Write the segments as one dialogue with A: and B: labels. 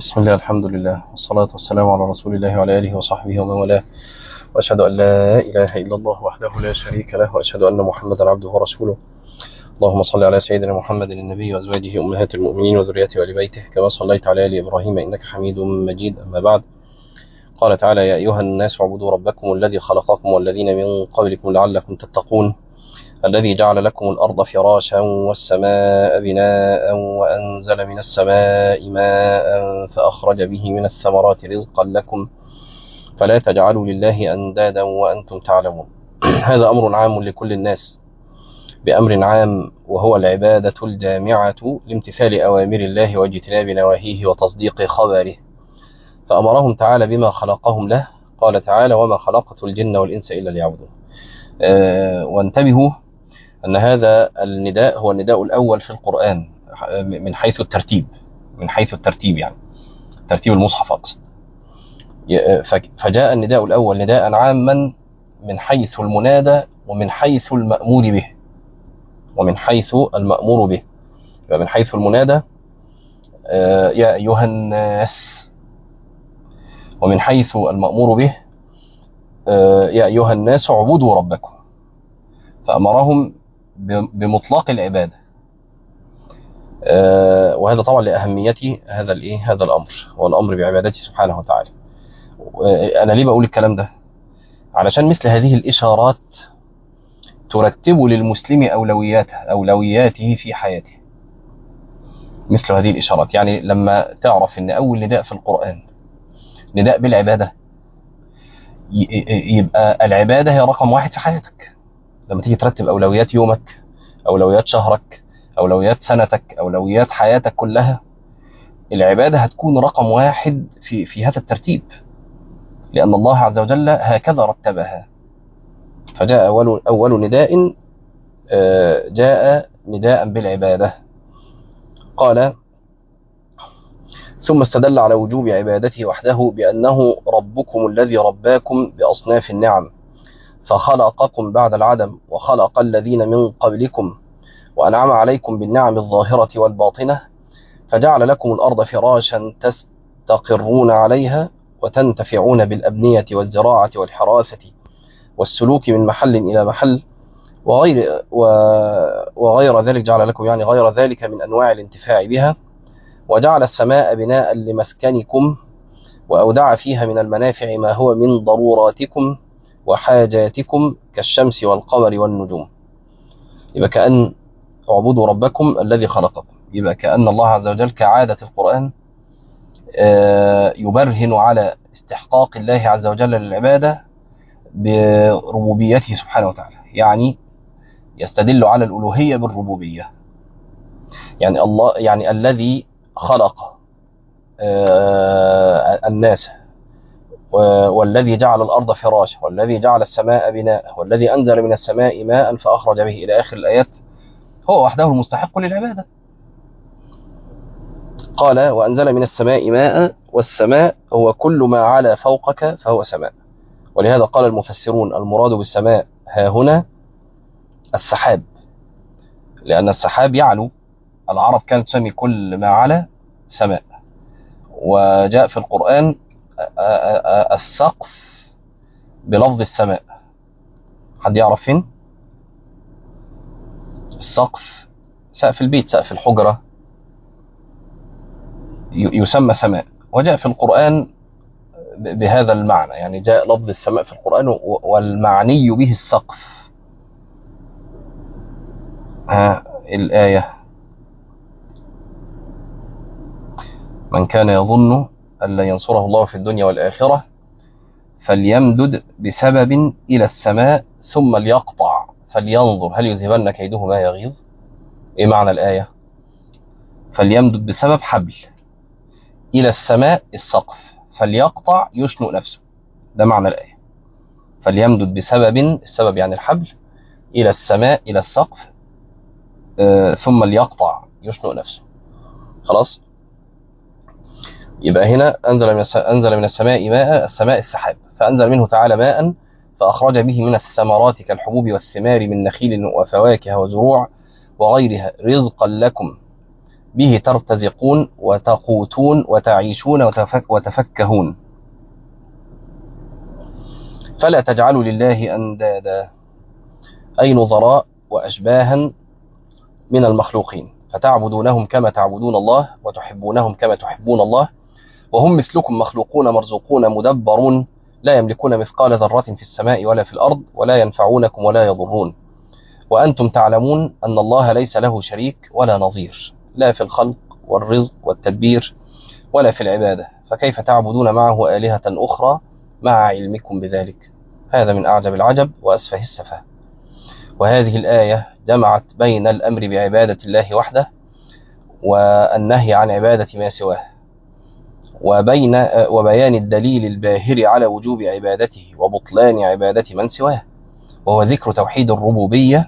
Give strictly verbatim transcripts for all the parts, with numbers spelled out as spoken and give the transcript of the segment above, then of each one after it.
A: بسم الله، الحمد لله، والصلاة والسلام على رسول الله وعلى آله وصحبه ومن والاه، وأشهد أن لا إله إلا الله وحده لا شريك له، وأشهد أن محمدا عبده ورسوله. اللهم صل على سيدنا محمد النبي وأزواجه أمهات المؤمنين وذريته وآل بيته كما صليت على آل إبراهيم إنك حميد مجيد. أما بعد، قال تعالى: يا أيها الناس اعبدوا ربكم الذي خلقكم والذين من قبلكم لعلكم تتقون الذي جعل لكم الأرض فراشا والسماء بناء وأنزل من السماء ماء فأخرج به من الثمرات رزقا لكم فلا تجعلوا لله أندادا وأنتم تعلمون. هذا أمر عام لكل الناس بأمر عام، وهو العبادة الجامعة لامتثال أوامر الله واجتناب نواهيه وتصديق خبره، فأمرهم تعالى بما خلقهم له. قال تعالى: وما خلقت الجن والإنس إلا ليعبدون. أه وانتبهوا أن هذا النداء هو النداء الأول في القرآن من حيث الترتيب، من حيث الترتيب يعني ترتيب المصحف أقصد. فجاء النداء الأول نداء عاما من حيث المنادى ومن حيث المأمور به، ومن حيث المأمور به من حيث المنادى يا أيها الناس، ومن حيث المأمور به يا أيها الناس اعبدوا ربكم، فأمرهم بمطلق العبادة. وهذا طبعا لأهمية هذا الإيه هذا الأمر، هو الأمر بعبادته سبحانه وتعالى. أنا ليه بقول الكلام ده؟ علشان مثل هذه الإشارات ترتب للمسلم أولوياته أولوياته في حياته. مثل هذه الإشارات، يعني لما تعرف أن أول نداء في القرآن نداء بالعبادة، يبقى العبادة هي رقم واحد في حياتك. لما تيجي ترتب أولويات يومك، أولويات شهرك، أولويات سنتك، أولويات حياتك كلها، العبادة هتكون رقم واحد في في هذا الترتيب، لأن الله عز وجل هكذا رتبها. فجاء أول أول نداء جاء نداء بالعبادة. قال: ثم استدل على وجوب عبادته وحده بأنه ربكم الذي رباكم بأصناف النعم، فخلقكم بعد العدم وخلق الذين من قبلكم وأنعم عليكم بالنعم الظاهرة والباطنة، فجعل لكم الأرض فراشا تستقرون عليها وتنتفعون بالأبنية والزراعة والحراثة والسلوك من محل إلى محل وغير, وغير ذلك. جعل لكم يعني غير ذلك من أنواع الانتفاع بها، وجعل السماء بناء لمسكنكم وأودع فيها من المنافع ما هو من ضروراتكم وحاجاتكم كالشمس والقمر والنجوم. يبقى كأن اعبدوا ربكم الذي خلقكم، يبقى كأن الله عز وجل كعادة القرآن يبرهن على استحقاق الله عز وجل للعبادة بربوبيته سبحانه وتعالى، يعني يستدل على الألوهية بالربوبية. يعني الله يعني الذي خلق الناس، والذي جعل الأرض فراشا، والذي جعل السماء بناء، والذي أنزل من السماء ماء فأخرج به إلى آخر الآيات، هو وحده المستحق للعبادة. قال: وأنزل من السماء ماء، والسماء هو كل ما على فوقك فهو سماء. ولهذا قال المفسرون: المراد بالسماء ها هنا السحاب، لأن السحاب يعلو. العرب كانت تسمي كل ما على سماء. وجاء في القرآن السقف بلفظ السماء. حد يعرف فين؟ السقف سقف البيت، سقف الحجرة، يسمى سماء. وجاء في القرآن بهذا المعنى، يعني جاء لفظ السماء في القرآن والمعني به السقف. ها الآية: من كان يظن أن لا ينصره الله في الدنيا والآخرة فليمدد بسبب إلى السماء ثم ليقطع فلينظر هل يذهبن كيده ما يغيظ. إيه معنى الآية؟ فليمدد بسبب حبل إلى السماء السقف، فليقطع يشنق نفسه. ده معنى الآية. فليمدد بسبب، السبب يعني الحبل، إلى السماء إلى السقف، آه ثم ليقطع يشنق نفسه. خلاص؟ يبقى هنا أنزل من أنزل من السماء ماء، السماء السحاب، فأنزل منه تعالى ماء فأخرج به من الثمرات كالحبوب والثمار من نخيل وفواكه وزروع وغيرها رزقا لكم به ترتزقون وتقوتون وتعيشون وتفك وتفكهون، فلا تجعلوا لله أندادا أي نظراء وأشباها من المخلوقين، فتعبدونهم كما تعبدون الله وتحبونهم كما تحبون الله، وهم مثلكم مخلوقون مرزوقون مدبرون، لا يملكون مثقال ذرة في السماء ولا في الأرض، ولا ينفعونكم ولا يضرون، وأنتم تعلمون أن الله ليس له شريك ولا نظير، لا في الخلق والرزق والتدبير ولا في العبادة، فكيف تعبدون معه آلهة أخرى مع علمكم بذلك؟ هذا من أعجب العجب وأسفه السفه. وهذه الآية جمعت بين الأمر بعبادة الله وحده والنهي عن عبادة ما سواه، وبين وبيان الدليل الباهر على وجوب عبادته وبطلان عبادة من سواه، وهو ذكر توحيد الربوبية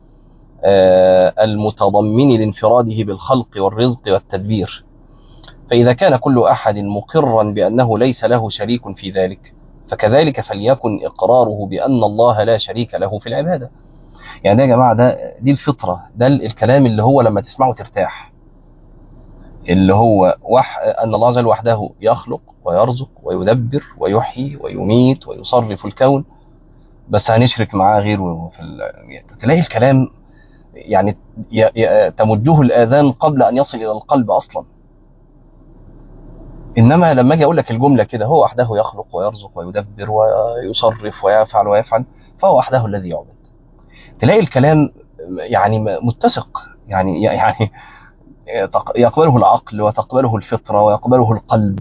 A: المتضمن لانفراده بالخلق والرزق والتدبير. فإذا كان كل أحد مقرا بأنه ليس له شريك في ذلك، فكذلك فليكن إقراره بأن الله لا شريك له في العبادة. يعني ده يا جماعة، ده دي الفطرة، ده الكلام اللي هو لما تسمعه ترتاح، اللي هو وح... أن الله جل وحده يخلق ويرزق ويدبر ويحيي ويميت ويصرف الكون، بس هنشرك معاه غيره في ال... تلاقي الكلام يعني ي... ي... تمجه الآذان قبل أن يصل إلى القلب أصلا. إنما لما أجي أقول لك الجملة كده، هو وحده يخلق ويرزق ويدبر ويصرف ويفعل ويفعل، فهو وحده الذي يعبد، تلاقي الكلام يعني متسق، يعني يعني يقبله العقل وتقبله الفطرة ويقبله القلب.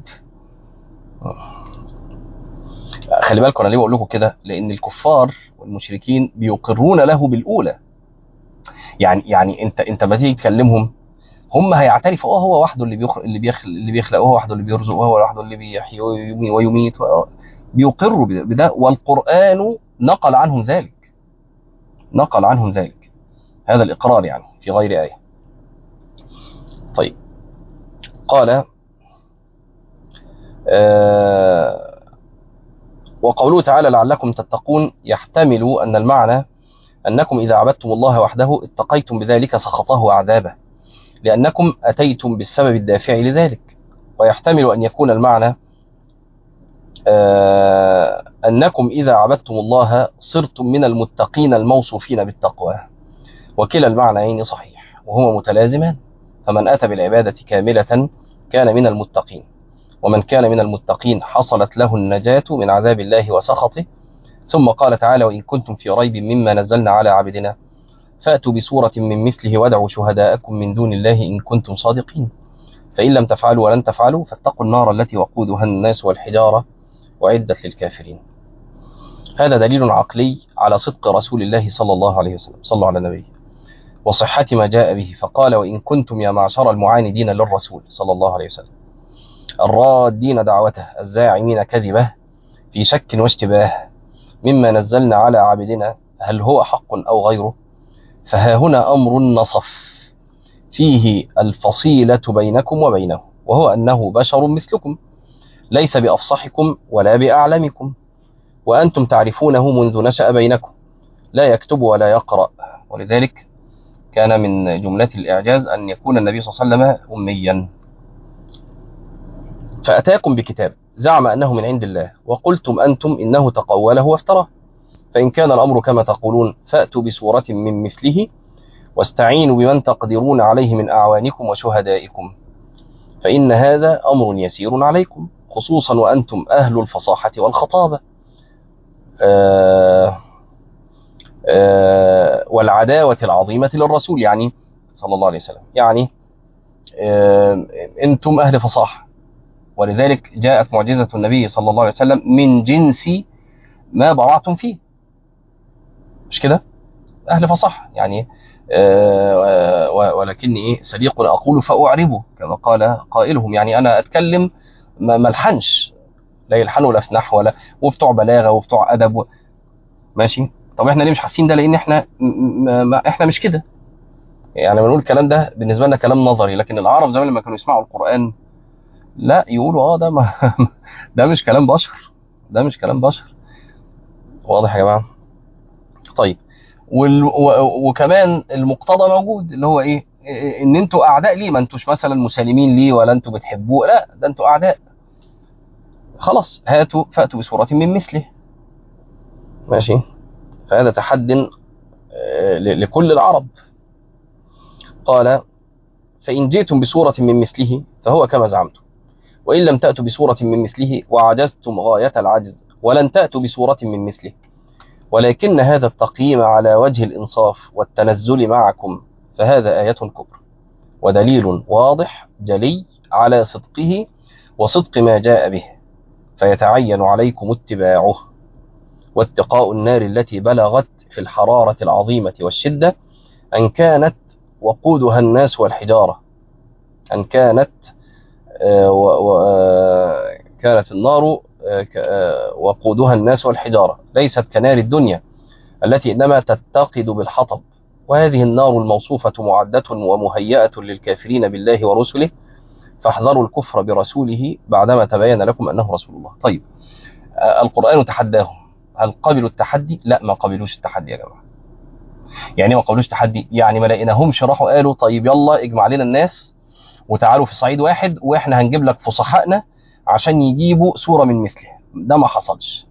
A: خلي بالكم أنا ليه بقول لكم كده؟ لأن الكفار والمشركين بيقرون له بالأولى. يعني يعني أنت أنت ما تيجي تكلمهم، هم هيعترفوا اه هو وحده اللي بيخلق اللي بيخلق اللي بيخلق وهو وحده اللي بيرزق وهو وحده اللي بيحيي ويميت، بيقروا بده، والقرآن نقل عنهم ذلك، نقل عنهم ذلك هذا الإقرار يعني في غير آية. طيب، قال آه وقوله تعالى لعلكم تتقون يحتمل أن المعنى أنكم إذا عبدتم الله وحده اتقيتم بذلك سخطه وعذابه، لأنكم أتيتم بالسبب الدافع لذلك. ويحتمل أن يكون المعنى آه أنكم إذا عبدتم الله صرتم من المتقين الموصوفين بالتقوى، وكلا المعنيين صحيح وهما متلازمان، فمن أتى بالعبادة كاملة كان من المتقين، ومن كان من المتقين حصلت له النجاة من عذاب الله وسخطه. ثم قال تعالى وإن كنتم في ريب مما نزلنا على عبدنا فأتوا بسورة من مثله وادعوا شهداءكم من دون الله إن كنتم صادقين، فإن لم تفعلوا ولن تفعلوا فاتقوا النار التي وقودها الناس والحجارة وعدت للكافرين. هذا دليل عقلي على صدق رسول الله صلى الله عليه وسلم، صلى على النبي، وصحة ما جاء به، فقال وإن كنتم يا معشر المعاندين للرسول صلى الله عليه وسلم الرادين دعوته الزاعمين كذبه في شك واشتباه مما نزلنا على عبدنا هل هو حق أو غيره، فها هنا أمر نصف فيه الفصيلة بينكم وبينه، وهو أنه بشر مثلكم ليس بأفصحكم ولا بأعلمكم، وأنتم تعرفونه منذ نشأ بينكم لا يكتب ولا يقرأ. ولذلك كان من جملة الإعجاز أن يكون النبي صلى الله عليه وسلم أميا، فأتاكم بكتاب زعم أنه من عند الله وقلتم أنتم إنه تقوله وافتراه، فإن كان الأمر كما تقولون فأتوا بسورة من مثله واستعينوا بمن تقدرون عليه من أعوانكم وشهدائكم، فإن هذا أمر يسير عليكم خصوصا وأنتم أهل الفصاحة والخطابة آه آه والعداوة العظيمة للرسول، يعني صلى الله عليه وسلم، يعني آه أنتم أهل فصاحة، ولذلك جاءت معجزة النبي صلى الله عليه وسلم من جنس ما ضرعتم فيه، مش كده؟ أهل فصاحة يعني آه ولكني إيه سليق أقول فأعربه كما قال قائلهم، يعني أنا أتكلم ما ملحنش، لا يلحنوا ولا في نحو ولا، وبتوع بلاغة وبتوع أدب و... ماشي. طب احنا ليه مش حاسين ده؟ لأن احنا م... ما احنا مش كده، يعني بنقول الكلام ده بالنسبة لنا كلام نظري، لكن العرب زمان لما كانوا يسمعوا القرآن لا يقولوا اه ده ما ده مش كلام بشر، ده مش كلام بشر. واضح يا جماعة؟ طيب، وال... و... وكمان المقتضى موجود اللي هو ايه ان انتوا اعداء ليه، ما انتوش مثلا مسالمين ليه ولا انتوا بتحبوه، لا ده انتوا اعداء. خلاص هاتوا فاتوا بسورة من مثله. ماشي. فهذا تحد لكل العرب. قال فإن جئتم بسورة من مثله فهو كما زعمتم، وإن لم تأتوا بسورة من مثله وعجزتم غاية العجز ولن تأتوا بسورة من مثله، ولكن هذا التقييم على وجه الإنصاف والتنزل معكم، فهذا آية كبرى ودليل واضح جلي على صدقه وصدق ما جاء به، فيتعين عليكم اتباعه واتقاء النار التي بلغت في الحرارة العظيمة والشدة أن كانت وقودها الناس والحجارة أن كانت آه و آه كانت النار آه وقودها الناس والحجارة ليست كنار الدنيا التي إنما تتقد بالحطب، وهذه النار الموصوفة معدة ومهيئة للكافرين بالله ورسله، فاحذروا الكفر برسوله بعدما تبين لكم أنه رسول الله. طيب آه القرآن تحداهم، هل قبلوا التحدي؟ لا، ما قبلوش التحدي يا جماعة. يعني ما قبلوش تحدي، يعني ما لقيناهمش راحوا قالوا طيب يلا اجمع لنا الناس وتعالوا في صعيد واحد واحنا هنجيب لك فصحائنا عشان يجيبوا سورة من مثله. ده ما حصلش.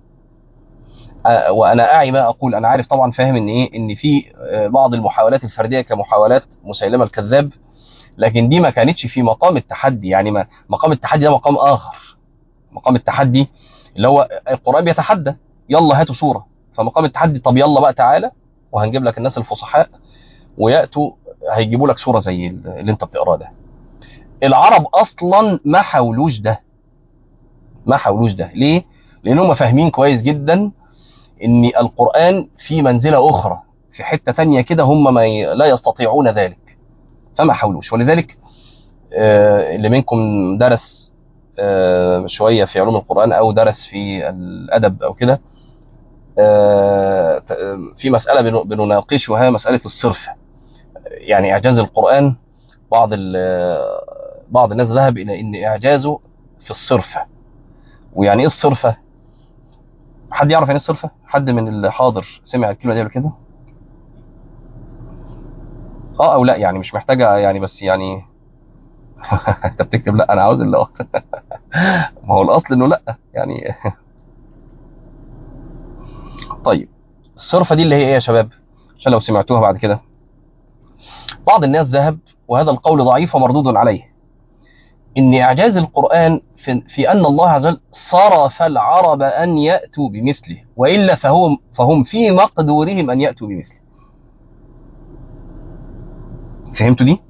A: أه وانا اعي ما اقول، انا عارف طبعا، فاهم ان ايه، ان في بعض المحاولات الفرديه كمحاولات مسيلمه الكذاب، لكن دي ما كانتش في مقام التحدي. يعني ما مقام التحدي ده مقام اخر. مقام التحدي اللي هو القرآن بيتحدى يلا هاتوا سورة، فمقام التحدي طب يلا بقى تعالى وهنجيب لك الناس الفصحاء ويأتوا هيجيبوا لك سورة زي اللي انت بتقراه ده. العرب اصلا ما حاولوش ده، ما حاولوش ده. ليه؟ لانهم فاهمين كويس جدا ان القرآن في منزلة اخرى، في حتة ثانية كده، هم ما ي... لا يستطيعون ذلك، فما حاولوش. ولذلك آه اللي منكم درس آه شوية في علوم القرآن او درس في الادب او كده، آه في مسألة بنناقشها، مسألة الصرف، يعني اعجاز القرآن. بعض بعض الناس ذهب الى ان اعجازه في الصرفة. ويعني ايه الصرفة؟ حد يعرف يعني ايه الصرفة؟ حد من الحاضر سمع الكلمة دي قبل كده؟ اه او لا، يعني مش محتاجة يعني، بس يعني انت بتكتب لا، انا عاوز اللي اه ما هو الاصل انه لا يعني. طيب الصرفة دي اللي هي ايه يا شباب؟ عشان لو سمعتوها بعد كده. بعض الناس ذهب، وهذا القول ضعيف ومردود عليه، ان اعجاز القرآن في, في ان الله عز وجل صرف العرب ان يأتوا بمثله، وإلا فهم, فهم في مقدورهم ان يأتوا بمثله. فهمتوا دي؟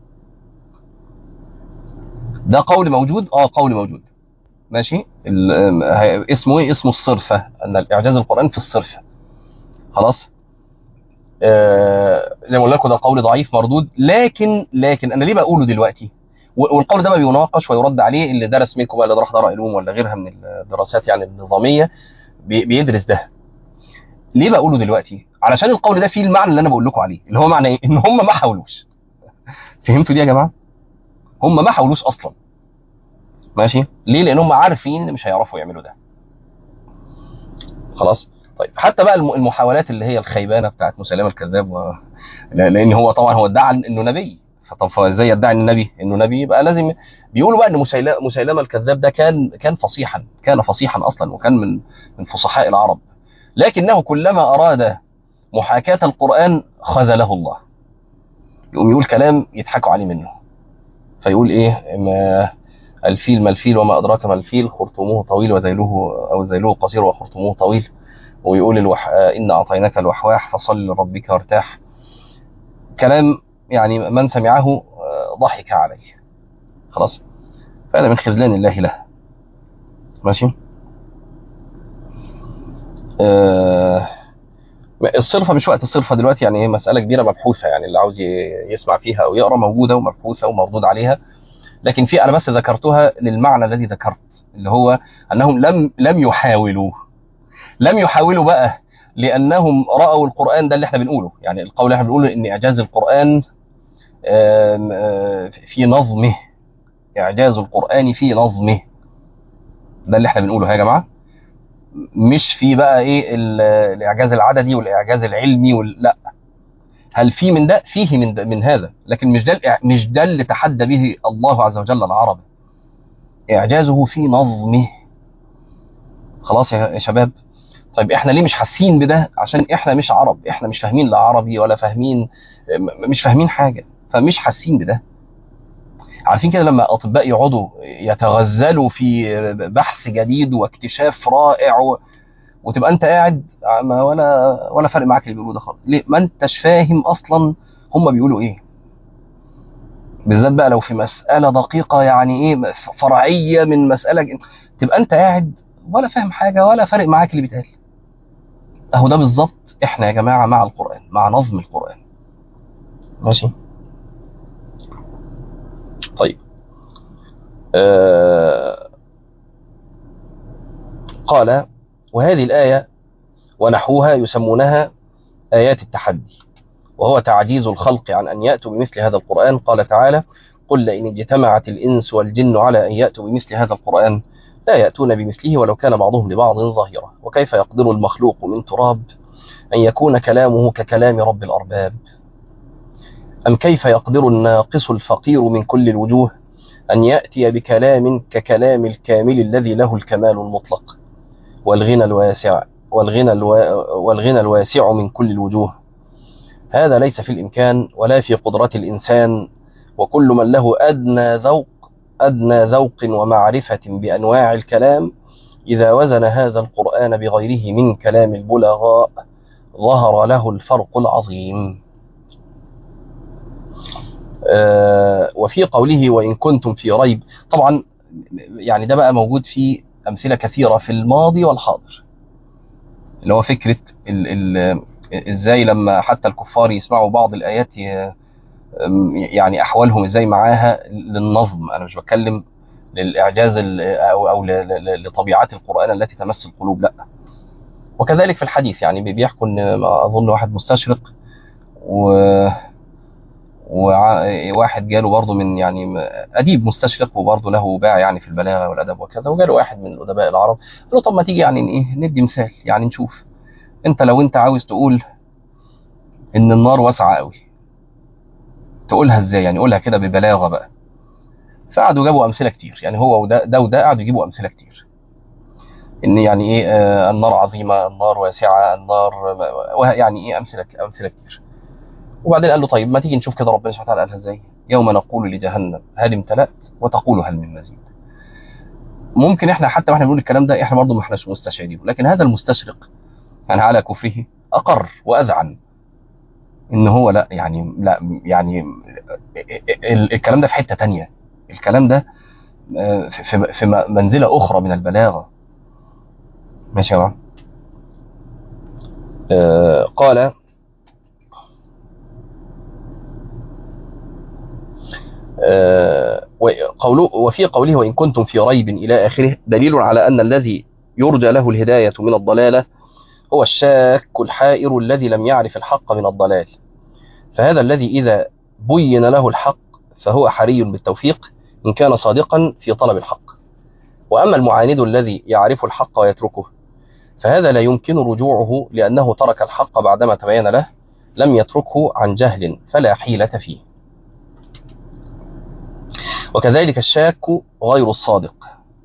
A: ده قول موجود، اه قول موجود. ماشي. اسمه ايه؟ اسمه الصرفة، ان الاعجاز القرآن في الصرفة. خلاص. آه زي ما قلت لكم ده قول ضعيف مردود، لكن لكن انا ليه بقوله دلوقتي؟ والقول ده ما بيناقش ويرد عليه. اللي درس منكم بقى، اللي راح دار علوم ولا غيرها من الدراسات يعني النظامية، بيدرس ده. ليه بقوله دلوقتي؟ علشان القول ده فيه المعنى اللي انا بقول لكم عليه، اللي هو معنى ايه؟ ان هم ما حاولوش. فهمتوا دي يا جماعة؟ هم ما حاولوش اصلا. ماشي. ليه؟ لان هم عارفين ان مش هيعرفوا يعملوا ده. خلاص. طيب حتى بقى المحاولات اللي هي الخيبانه بتاعت مسيلمه الكذاب و... لان هو طبعا هو ادعى انه نبي، فطب فازاي يدعي النبي انه نبي؟ يبقى لازم بيقولوا بقى ان مسيلمه مسيلمه الكذاب ده كان كان فصيحا، كان فصيحا اصلا، وكان من من فصحاء العرب، لكنه كلما اراد محاكاه القران خذله الله. يقوم يقول كلام يضحكوا عليه منه، فيقول ايه؟ ما الفيل ما الفيل وما ادراك ما الفيل، خرطومه طويل وذيله او ذيله قصير وخرطومه طويل. ويقول الوح... إن أعطيناك الوحواح فصل لربك وارتاح. كلام يعني من سمعه ضحك عليه. خلاص. فهذا من خذلان الله له. ماشي. آه الصرفة مش وقت الصرفة دلوقتي، يعني مسألة كبيرة مبحوثة، يعني اللي عاوز يسمع فيها أو يقرأ موجودة ومبحوثة ومردود عليها. لكن في أنا بس ذكرتها للمعنى الذي ذكرت، اللي هو أنهم لم لم يحاولوا لم يحاولوا بقى لأنهم رأوا القرآن ده اللي احنا بنقوله، يعني القول اللي احنا بنقوله إن إعجاز القرآن في نظمه، إعجاز القرآن في نظمه، ده اللي احنا بنقوله يا جماعة. مش في بقى إيه الإعجاز العددي والإعجاز العلمي وال... لا، هل في من ده؟ فيه من ده من هذا، لكن مش ده مش ده اللي تحدى به الله عز وجل العرب. إعجازه في نظمه. خلاص يا شباب. طيب احنا ليه مش حاسين بده؟ عشان احنا مش عرب، احنا مش فاهمين لا عربي ولا فاهمين، مش فاهمين حاجة، فمش حاسين بده. عارفين كده لما اطباء يقعدوا يتغزلوا في بحث جديد واكتشاف رائع و... وتبقى انت قاعد ما ولا ولا فرق معاك اللي بيقولوه ده خالص، ليه؟ ما انتش فاهم اصلا هم بيقولوا ايه. بالذات بقى لو في مسألة دقيقة، يعني ايه فرعية من مسألة، تبقى انت قاعد ولا فاهم حاجة ولا فارق معاك اللي بيتقال. اهو ده بالظبط احنا يا جماعة مع القرآن، مع نظم القرآن. ماشي. طيب. آه قال: وهذه الآية ونحوها يسمونها آيات التحدي، وهو تعجيز الخلق عن أن يأتوا بمثل هذا القرآن. قال تعالى: قل لئن اجتمعت الإنس والجن على أن يأتوا بمثل هذا القرآن لا يأتون بمثله ولو كان بعضهم لبعض ظهيرا وكيف يقدر المخلوق من تراب أن يكون كلامه ككلام رب الأرباب. أم كيف يقدر الناقص الفقير من كل الوجوه أن يأتي بكلام ككلام الكامل الذي له الكمال المطلق والغنى الواسع والغنى, الوا... والغنى الواسع من كل الوجوه. هذا ليس في الإمكان ولا في قدرة الإنسان، وكل من له أدنى ذوق أدنى ذوق ومعرفة بأنواع الكلام إذا وزن هذا القرآن بغيره من كلام البلغاء ظهر له الفرق العظيم. آه وفي قوله: وإن كنتم في ريب. طبعا يعني ده بقى موجود في أمثلة كثيرة في الماضي والحاضر، اللي هو فكرة ال ال ازاي لما حتى الكفار يسمعوا بعض الآيات يعني أحوالهم ازاي معاها للنظم. أنا مش بتكلم للإعجاز أو, أو لطبيعات القرآن التي تمس القلوب، لا. وكذلك في الحديث، يعني بيحكوا ان اظن واحد مستشرق و وواحد جاله برضه من يعني اديب مستشرق وبرضه له باع يعني في البلاغه والادب وكذا، وجاله واحد من الادباء العرب قال له: طب ما تيجي يعني ايه ندي مثال، يعني نشوف انت لو انت عاوز تقول ان النار واسعه قوي تقولها ازاي، يعني قولها كده ببلاغه بقى. فقعدوا جابوا امثله كتير، يعني هو وده ده وده قعدوا يجيبوا امثله كتير ان يعني ايه آه النار عظيمه، النار واسعه، النار يعني ايه امثله امثله كتير. وبعدين قال له: طيب ما تيجي نشوف كده ربنا سبحانه وتعالى قالها ازاي. يوم نقول لجهنم هل امتلأت وتقول هل من مزيد. ممكن احنا حتى واحنا بنقول الكلام ده احنا برضه ما احناش مستشعرين، لكن هذا المستشرق يعني على كفره اقر واذعن ان هو لا يعني لا يعني الكلام ده في حته تانية، الكلام ده في في منزله اخرى من البلاغه. ماشي يا جماعه. آه قال: قوله وفي قوله: وإن كنتم في ريب إلى آخره دليل على أن الذي يرجى له الهداية من الضلالة هو الشاك الحائر الذي لم يعرف الحق من الضلال، فهذا الذي إذا بين له الحق فهو حري بالتوفيق إن كان صادقا في طلب الحق. وأما المعاند الذي يعرف الحق ويتركه فهذا لا يمكن رجوعه لأنه ترك الحق بعدما تبين له، لم يتركه عن جهل فلا حيلة فيه. وكذلك الشاك غير الصادق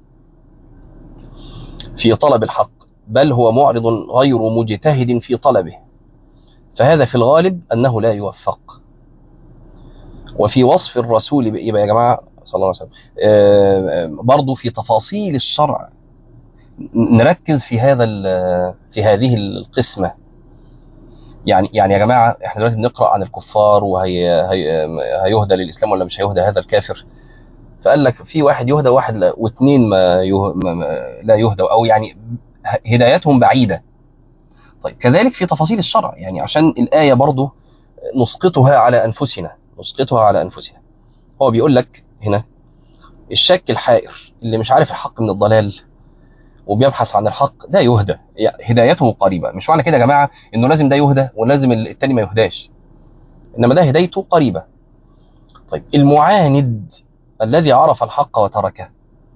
A: في طلب الحق بل هو معرض غير مجتهد في طلبه، فهذا في الغالب أنه لا يوفق. وفي وصف الرسول يبقى يا جماعة صلى الله عليه وسلم برضو في تفاصيل الشرع نركز في هذا في هذه القسمة. يعني يعني يا جماعة احنا دلوقتي بنقرأ عن الكفار وهي هي هيهدى للإسلام ولا مش هيهدى هذا الكافر، فقال لك في واحد يهدى وواحد لا، واثنين ما, يه... ما لا يهدى أو يعني هدايتهم بعيدة. طيب كذلك في تفاصيل الشرع، يعني عشان الآية برضو نسقطها على أنفسنا نسقطها على أنفسنا. هو بيقول لك هنا: الشك الحائر اللي مش عارف الحق من الضلال وبيبحث عن الحق ده يهدى، يعني هدايته قريبة. مش معنى كده يا جماعة إنه لازم ده يهدى ولازم التاني ما يهداش، إنما ده هدايته قريبة. طيب المعاند الذي عرف الحق وتركه،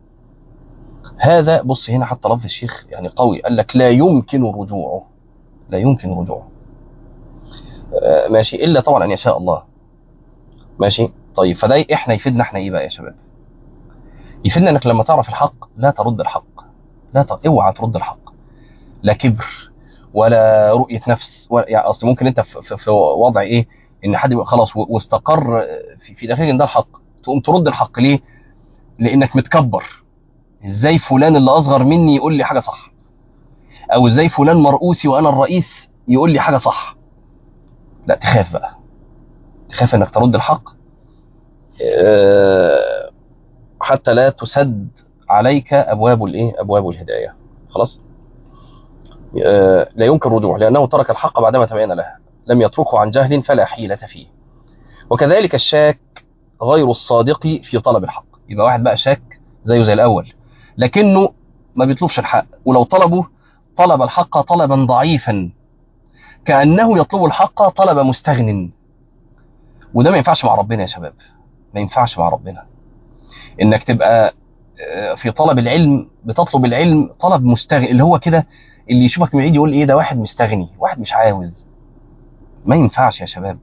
A: هذا بص هنا حتى لفظ الشيخ يعني قوي، قال لك لا يمكن رجوعه لا يمكن رجوعه آه ماشي، الا طبعا ان يشاء الله. ماشي طيب، فده احنا يفيدنا احنا ايه بقى يا شباب؟ يفيدنا انك لما تعرف الحق لا ترد الحق، لا ت... اوعى ترد الحق، لا كبر ولا رؤيه نفس ولا يعني. اصل ممكن انت في, في, في وضع ايه، ان حد يبقى خلاص واستقر في, في داخلك ان ده الحق، تقوم ترد الحق ليه؟ لانك متكبر. ازاي فلان اللي اصغر مني يقول لي حاجه صح، او ازاي فلان مرؤوسي وانا الرئيس يقول لي حاجه صح. لا، تخاف بقى، تخاف انك ترد الحق حتى لا تسد عليك ابواب الايه، ابواب الهدايه. خلاص. لا يمكن الرجوع لانه ترك الحق بعدما تبين له، لم يتركه عن جهل فلا حيلة فيه. وكذلك الشاك غير الصادق في طلب الحق. يبقى واحد بقى شاك زيه زي الاول، لكنه ما بيطلبش الحق، ولو طلبه طلب الحق طلبا ضعيفا، كأنه يطلب الحق طلب مستغن. وده ما ينفعش مع ربنا يا شباب، ما ينفعش مع ربنا انك تبقى في طلب العلم بتطلب العلم طلب مستغني، اللي هو كده اللي يشوفك من بعيد يقول ايه ده، واحد مستغني، واحد مش عاوز. ما ينفعش يا شباب.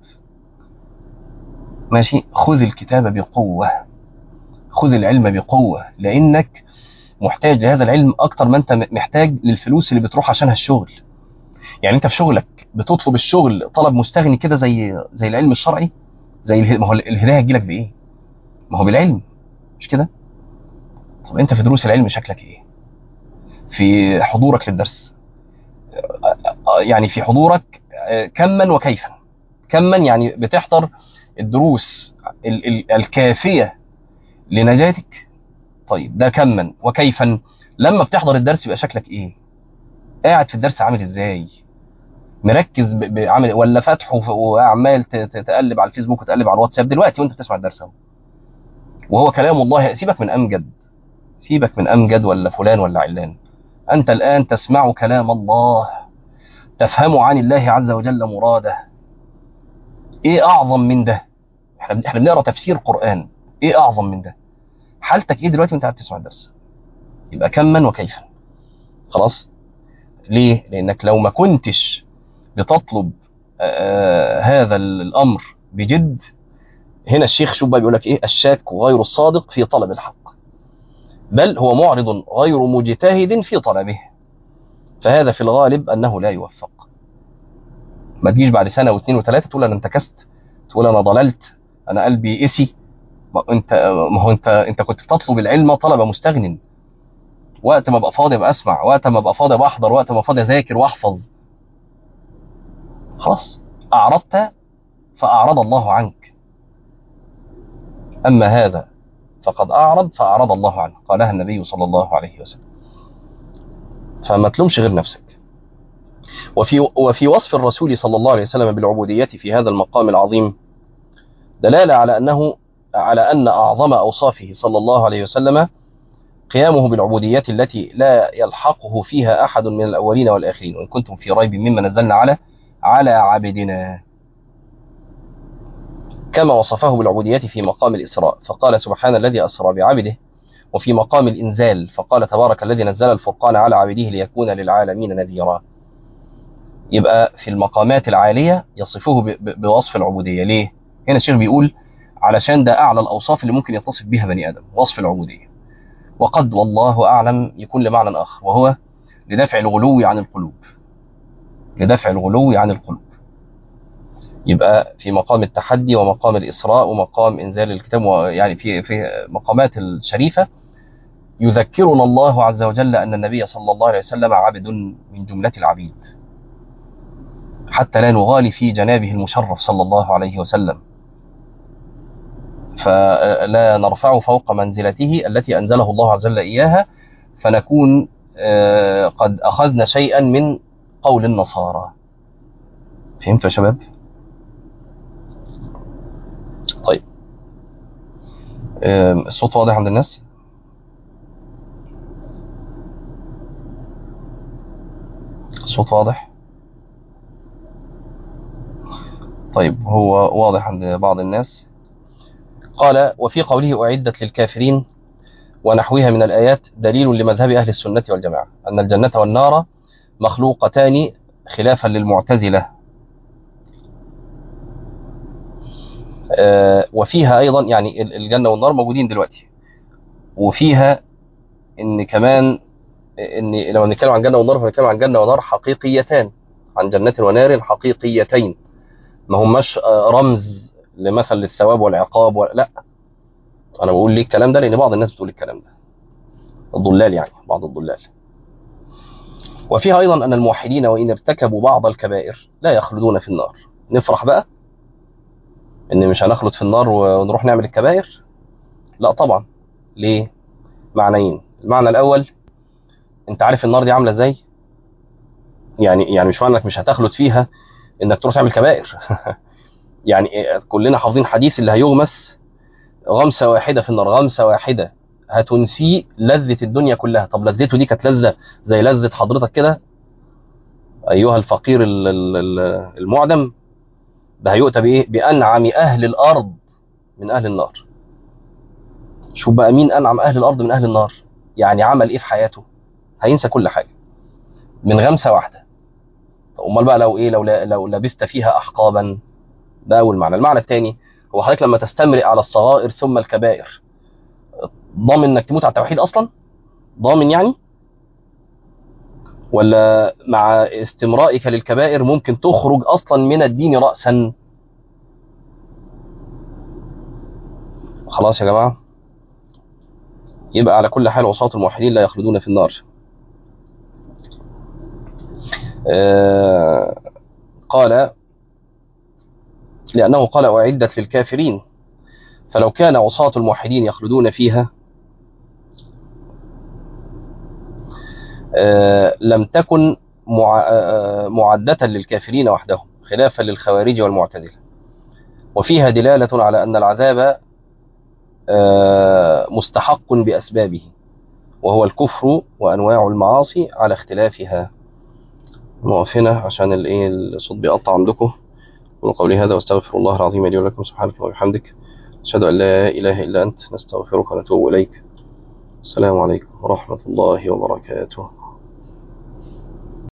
A: ماشي، خذ الكتاب بقوة، خذ العلم بقوة، لانك محتاج لهذا العلم اكتر ما انت محتاج للفلوس اللي بتروح عشانها الشغل. يعني انت في شغلك بتطلب الشغل طلب مستغني كده زي زي العلم الشرعي، زي اله... ما هو الهدايه هتجيلك بايه؟ ما هو بالعلم، مش كده؟ طب انت في دروس العلم شكلك ايه؟ في حضورك للدرس، يعني في حضورك كما وكيفا. كما يعني بتحضر الدروس ال... ال... الكافيه لنجاتك. طيب ده كما. وكيفا لما بتحضر الدرس يبقى شكلك ايه؟ قاعد في الدرس عامل ازاي؟ مركز بعمل، ولا فاتحه وعمال تقلب على الفيسبوك وتقلب على الواتساب دلوقتي وانت بتسمع الدرس اهو، وهو كلام الله. سيبك من امجد، سيبك من امجد ولا فلان ولا علان، انت الان تسمع كلام الله، تفهم عن الله عز وجل مراده. ايه اعظم من ده؟ احنا احنا بنقرا تفسير قران، ايه اعظم من ده؟ حالتك ايه دلوقتي وانت قاعد تسمع الدرس؟ يبقى كما وكيفا. خلاص. ليه؟ لانك لو ما كنتش بتطلب آه هذا الامر بجد، هنا الشيخ شوف بقى بيقول لك ايه، الشاك غير الصادق في طلب الحق، بل هو معرض غير مجتهد في طلبه، فهذا في الغالب انه لا يوفق. ما تجيش بعد سنه واثنين وثلاثه تقول انا انتكست، تقول انا ضللت، انا قلبي قسي. ما انت ما هو انت انت كنت بتطلب العلم طلب مستغن، وقت ما ابقى فاضي ابقى اسمع، وقت ما ابقى فاضي ابقى احضر، وقت ما ابقى فاضي اذاكر واحفظ. خلاص، اعرضت فاعرض الله عنك، اما هذا فقد اعرض فاعرض الله عنه، قالها النبي صلى الله عليه وسلم. فما تلومش غير نفسك. وفي وفي وصف الرسول صلى الله عليه وسلم بالعبودية في هذا المقام العظيم دلالة على أنه على أن أعظم أوصافه صلى الله عليه وسلم قيامه بالعبودية التي لا يلحقه فيها أحد من الأولين والآخرين، وإن كنتم في ريب مما نزلنا على على عبدنا، كما وصفه بالعبودية في مقام الإسراء فقال سبحان الذي أسرى بعبده، وفي مقام الإنزال فقال تبارك الذي نزل الفرقان على عبده ليكون للعالمين نذيرا. يبقى في المقامات العالية يصفه بوصف العبودية. ليه؟ هنا الشيخ بيقول علشان ده أعلى الأوصاف اللي ممكن يتصف بها بني آدم، وصف العبودية. وقد والله أعلم يكون لمعنى آخر، وهو لدفع الغلو عن القلوب، لدفع الغلو عن القلوب. يبقى في مقام التحدي ومقام الإسراء ومقام إنزال الكتاب، يعني في في مقامات الشريفة يذكرنا الله عز وجل أن النبي صلى الله عليه وسلم عبد من جملة العبيد، حتى لا نغالي في جنابه المشرف صلى الله عليه وسلم، فلا نرفعه فوق منزلته التي أنزله الله عز وجل إياها، فنكون قد أخذنا شيئا من قول النصارى. فهمتوا يا شباب؟ طيب، الصوت واضح عند الناس؟ الصوت واضح؟ طيب، هو واضح عند بعض الناس. قال وفي قوله أعدت للكافرين ونحوها من الآيات دليل لمذهب أهل السنة والجماعة أن الجنة والنار مخلوقتان خلافا للمعتزلة. آه وفيها أيضا يعني الجنة والنار موجودين دلوقتي، وفيها إن كمان إن لما نتكلم عن جنة ونار فنتكلم عن جنة ونار حقيقيتان، عن جنات ونار حقيقيتين، ما هماش رمز لمثل للثواب والعقاب ولا لا. أنا بقول ليه الكلام ده؟ لأن بعض الناس بتقول الكلام ده، الضلال يعني، بعض الضلال. وفيها أيضا أن الموحدين وإن ارتكبوا بعض الكبائر لا يخلدون في النار. نفرح بقى إن مش هنخلد في النار ونروح نعمل الكبائر؟ لا طبعا. ليه؟ معنيين. المعنى الأول، أنت عارف النار دي عاملة إزاي؟ يعني يعني مش معنى إنك مش هتخلد فيها إنك تروح تعمل كبائر. يعني كلنا حافظين حديث اللي هيغمس غمسة واحدة في النار، غمسة واحدة هتنسيه لذة الدنيا كلها. طب لذته دي كانت لذة زي لذة حضرتك كده أيها الفقير المعدم؟ ده هيؤتى بإيه؟ بأنعم أهل الأرض من أهل النار. شوف بقى مين أنعم أهل الأرض من أهل النار، يعني عمل إيه في حياته؟ هينسى كل حاجة من غمسة واحدة. أمال بقى لو إيه؟ لو لو لبست فيها أحقابا. ده أول معنى. المعنى الثاني هو حضرتك لما تستمرئ على الصغائر ثم الكبائر، ضامن إنك تموت على التوحيد أصلا؟ ضامن يعني؟ ولا مع استمرائك للكبائر ممكن تخرج أصلا من الدين رأسا؟ خلاص يا جماعة، يبقى على كل حال عصاة الموحدين لا يخلدون في النار. آه قال لأنه قال أعدت للكافرين، فلو كان عصاة الموحدين يخلدون فيها آه لم تكن مع آه معدة للكافرين وحدهم، خلافا للخوارج والمعتزلة. وفيها دلالة على أن العذاب آه مستحق بأسبابه، وهو الكفر وأنواع المعاصي على اختلافها. نقف هنا عشان الايه الصوت بيقطع عندكم. قولوا قولي هذا واستغفر الله العظيم لي ولكم، سبحانك اللهم وبحمدك، أشهد أن لا إله إلا أنت، نستغفرك ونتوب إليك. السلام عليكم ورحمة الله وبركاته.